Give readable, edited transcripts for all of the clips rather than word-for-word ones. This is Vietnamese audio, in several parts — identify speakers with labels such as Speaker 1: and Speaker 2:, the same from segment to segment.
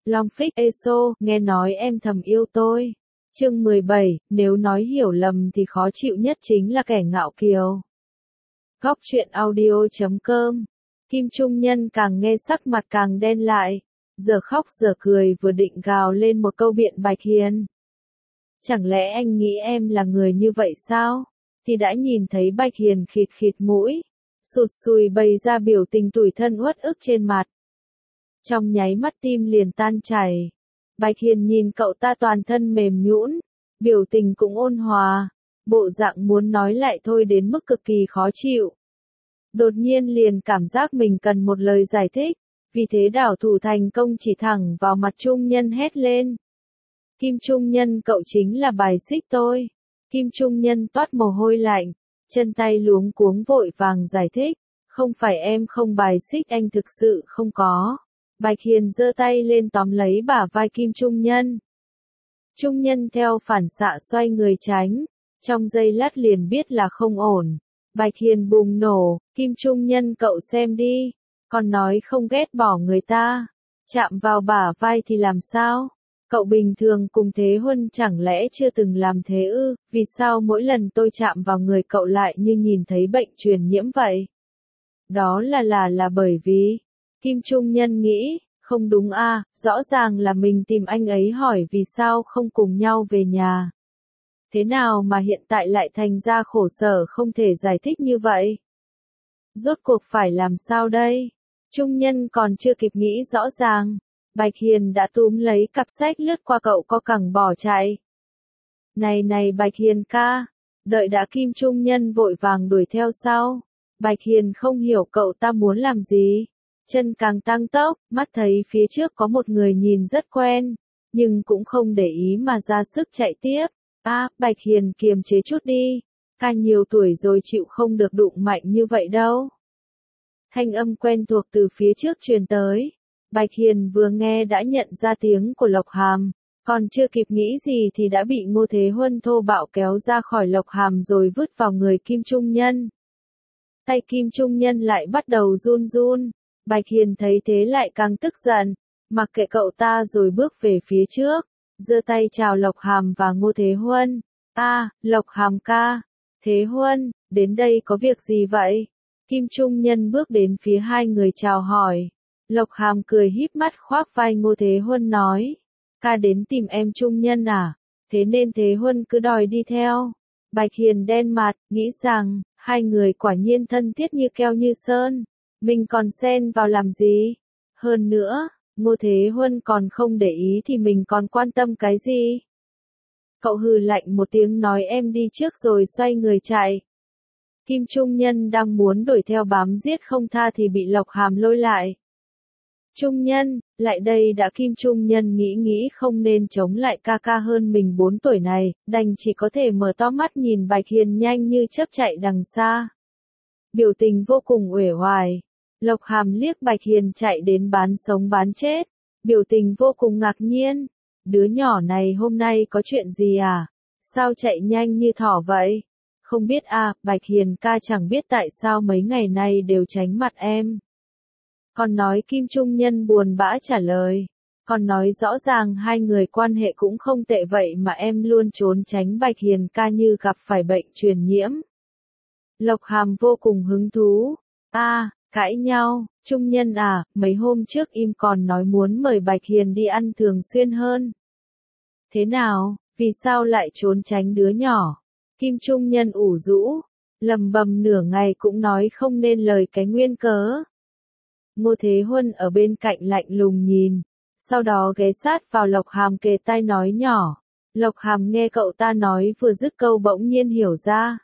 Speaker 1: Long Phích ESO, nghe nói em thầm yêu tôi. Chương 17, nếu nói hiểu lầm thì khó chịu nhất chính là kẻ ngạo kiều. Góc truyện audio.com. Kim Trung Nhân càng nghe sắc mặt càng đen lại, giờ khóc giờ cười vừa định gào lên một câu biện Bạch Hiền. Chẳng lẽ anh nghĩ em là người như vậy sao? Thì đã nhìn thấy Bạch Hiền khịt khịt mũi, sụt sùi bày ra biểu tình tủi thân uất ức trên mặt. Trong nháy mắt tim liền tan chảy. Bạch Hiền nhìn cậu ta toàn thân mềm nhũn, biểu tình cũng ôn hòa, bộ dạng muốn nói lại thôi đến mức cực kỳ khó chịu. Đột nhiên liền cảm giác mình cần một lời giải thích, vì thế đảo thủ thành công chỉ thẳng vào mặt Trung Nhân hét lên. Kim Trung Nhân, cậu chính là bài xích tôi. Kim Trung Nhân toát mồ hôi lạnh, chân tay luống cuống vội vàng giải thích, không phải em không bài xích anh, thực sự không có. Bạch Hiền giơ tay lên tóm lấy bả vai Kim Trung Nhân. Trung Nhân theo phản xạ xoay người tránh, trong giây lát liền biết là không ổn. Bạch Hiền bùng nổ, Kim Trung Nhân, cậu xem đi, còn nói không ghét bỏ người ta, chạm vào bả vai thì làm sao? Cậu bình thường cùng Thế Huân chẳng lẽ chưa từng làm thế ư? Vì sao mỗi lần tôi chạm vào người cậu lại như nhìn thấy bệnh truyền nhiễm vậy? Đó là bởi vì, Kim Trung Nhân nghĩ, không đúng a, rõ ràng là mình tìm anh ấy hỏi vì sao không cùng nhau về nhà. Thế nào mà hiện tại lại thành ra khổ sở không thể giải thích như vậy? Rốt cuộc phải làm sao đây? Trung Nhân còn chưa kịp nghĩ rõ ràng, Bạch Hiền đã túm lấy cặp sách lướt qua cậu co cẳng bỏ chạy. Này Bạch Hiền ca, đợi đã, Kim Trung Nhân vội vàng đuổi theo sau. Bạch Hiền không hiểu cậu ta muốn làm gì, chân càng tăng tốc, mắt thấy phía trước có một người nhìn rất quen, nhưng cũng không để ý mà ra sức chạy tiếp. Bạch Hiền kiềm chế chút đi, ca nhiều tuổi rồi chịu không được đụng mạnh như vậy đâu. Thanh âm quen thuộc từ phía trước truyền tới. Bạch Hiền vừa nghe đã nhận ra tiếng của Lộc Hàm, còn chưa kịp nghĩ gì thì đã bị Ngô Thế Huân thô bạo kéo ra khỏi Lộc Hàm rồi vứt vào người Kim Trung Nhân. Tay Kim Trung Nhân lại bắt đầu run run, Bạch Hiền thấy thế lại càng tức giận, mặc kệ cậu ta rồi bước về phía trước, giơ tay chào Lộc Hàm và Ngô Thế Huân. Lộc Hàm ca, Thế Huân, đến đây có việc gì vậy? Kim Trung Nhân bước đến phía hai người chào hỏi. Lộc Hàm cười híp mắt khoác vai Ngô Thế Huân nói, ca đến tìm em Trung Nhân à? Thế nên Thế Huân cứ đòi đi theo. Bạch Hiền đen mặt, nghĩ rằng, hai người quả nhiên thân thiết như keo như sơn, mình còn xen vào làm gì? Hơn nữa, Ngô Thế Huân còn không để ý thì mình còn quan tâm cái gì? Cậu hừ lạnh một tiếng nói em đi trước rồi xoay người chạy. Kim Trung Nhân đang muốn đuổi theo bám giết không tha thì bị Lộc Hàm lôi lại. Trung Nhân, lại đây đã. Kim Trung Nhân nghĩ không nên chống lại ca ca hơn mình 4 tuổi này, đành chỉ có thể mở to mắt nhìn Bạch Hiền nhanh như chớp chạy đằng xa. Biểu tình vô cùng uể oải. Lộc Hàm liếc Bạch Hiền chạy đến bán sống bán chết, biểu tình vô cùng ngạc nhiên. Đứa nhỏ này hôm nay có chuyện gì à? Sao chạy nhanh như thỏ vậy? Không biết Bạch Hiền ca chẳng biết tại sao mấy ngày nay đều tránh mặt em. Còn nói Kim Trung Nhân buồn bã trả lời. Còn nói rõ ràng hai người quan hệ cũng không tệ vậy mà em luôn trốn tránh Bạch Hiền ca như gặp phải bệnh truyền nhiễm. Lộc Hàm vô cùng hứng thú. Cãi nhau, Trung Nhân mấy hôm trước im còn nói muốn mời Bạch Hiền đi ăn thường xuyên hơn. Thế nào, vì sao lại trốn tránh đứa nhỏ? Kim Trung Nhân ủ rũ, lầm bầm nửa ngày cũng nói không nên lời cái nguyên cớ. Ngô Thế Huân ở bên cạnh lạnh lùng nhìn, sau đó ghé sát vào Lộc Hàm kề tai nói nhỏ. Lộc Hàm nghe cậu ta nói vừa dứt câu bỗng nhiên hiểu ra.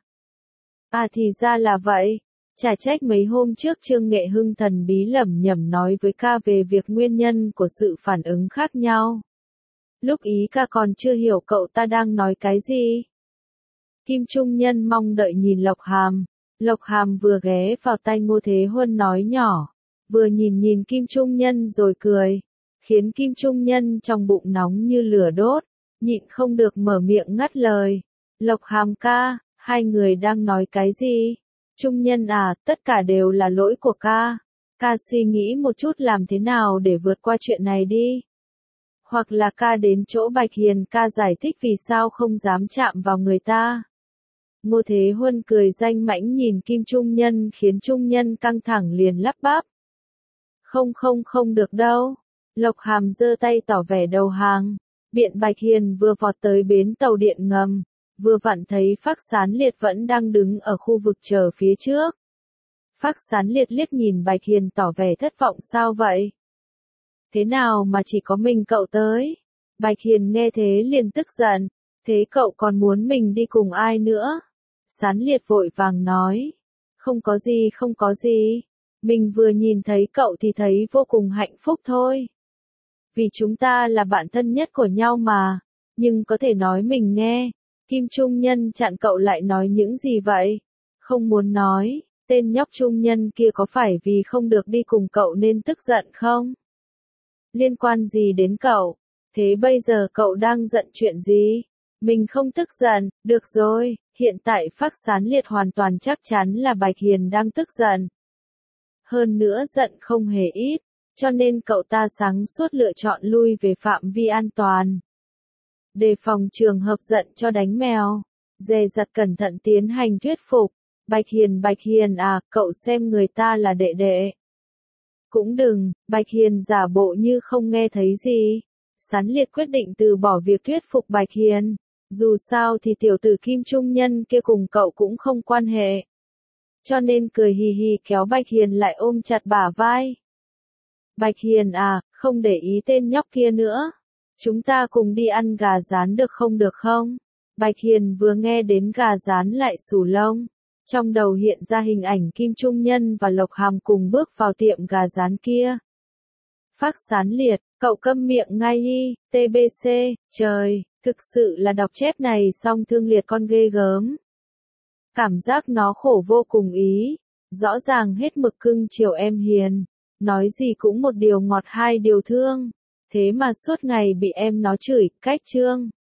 Speaker 1: Thì ra là vậy, chả trách mấy hôm trước Trương Nghệ Hưng thần bí lẩm nhẩm nói với ca về việc nguyên nhân của sự phản ứng khác nhau. Lúc ý ca còn chưa hiểu cậu ta đang nói cái gì. Kim Trung Nhân mong đợi nhìn Lộc Hàm. Lộc Hàm vừa ghé vào tay Ngô Thế Huân nói nhỏ, vừa nhìn Kim Trung Nhân rồi cười, khiến Kim Trung Nhân trong bụng nóng như lửa đốt, nhịn không được mở miệng ngắt lời. Lộc Hàm ca, hai người đang nói cái gì? Trung Nhân tất cả đều là lỗi của ca. Ca suy nghĩ một chút làm thế nào để vượt qua chuyện này đi. Hoặc là ca đến chỗ Bạch Hiền ca giải thích vì sao không dám chạm vào người ta. Ngô Thế Huân cười danh mãnh nhìn Kim Trung Nhân khiến Trung Nhân căng thẳng liền lắp bắp. Không được đâu. Lộc Hàm giơ tay tỏ vẻ đầu hàng. Biện Bạch Hiền vừa vọt tới bến tàu điện ngầm, vừa vặn thấy Phác Sán Liệt vẫn đang đứng ở khu vực chờ phía trước. Phác Sán Liệt liếc nhìn Bạch Hiền tỏ vẻ thất vọng sao vậy? Thế nào mà chỉ có mình cậu tới? Bạch Hiền nghe thế liền tức giận, thế cậu còn muốn mình đi cùng ai nữa? Sán Liệt vội vàng nói, không có gì, mình vừa nhìn thấy cậu thì thấy vô cùng hạnh phúc thôi. Vì chúng ta là bạn thân nhất của nhau mà, nhưng có thể nói mình nghe. Kim Trung Nhân chặn cậu lại nói những gì vậy? Không muốn nói, tên nhóc Trung Nhân kia có phải vì không được đi cùng cậu nên tức giận không? Liên quan gì đến cậu? Thế bây giờ cậu đang giận chuyện gì? Mình không tức giận, được rồi, hiện tại Phác Sán Liệt hoàn toàn chắc chắn là Bạch Hiền đang tức giận. Hơn nữa giận không hề ít, cho nên cậu ta sáng suốt lựa chọn lui về phạm vi an toàn. Đề phòng trường hợp giận cho đánh mèo, dè dặt cẩn thận tiến hành thuyết phục. Bạch Hiền à, cậu xem người ta là đệ đệ. Cũng đừng, Bạch Hiền giả bộ như không nghe thấy gì. Sán Liệt quyết định từ bỏ việc thuyết phục Bạch Hiền. Dù sao thì tiểu tử Kim Trung Nhân kia cùng cậu cũng không quan hệ. Cho nên cười hì hì kéo Bạch Hiền lại ôm chặt bả vai. Bạch Hiền à, không để ý tên nhóc kia nữa. Chúng ta cùng đi ăn gà rán được không? Bạch Hiền vừa nghe đến gà rán lại xù lông. Trong đầu hiện ra hình ảnh Kim Trung Nhân và Lộc Hàm cùng bước vào tiệm gà rán kia. Phác Sán Liệt, cậu câm miệng ngay đi, TBC, trời, thực sự là đọc chép này xong thương liệt con ghê gớm. Cảm giác nó khổ vô cùng ý, rõ ràng hết mực cưng chiều em Hiền, nói gì cũng một điều ngọt hai điều thương, thế mà suốt ngày bị em nó chửi, cách trương.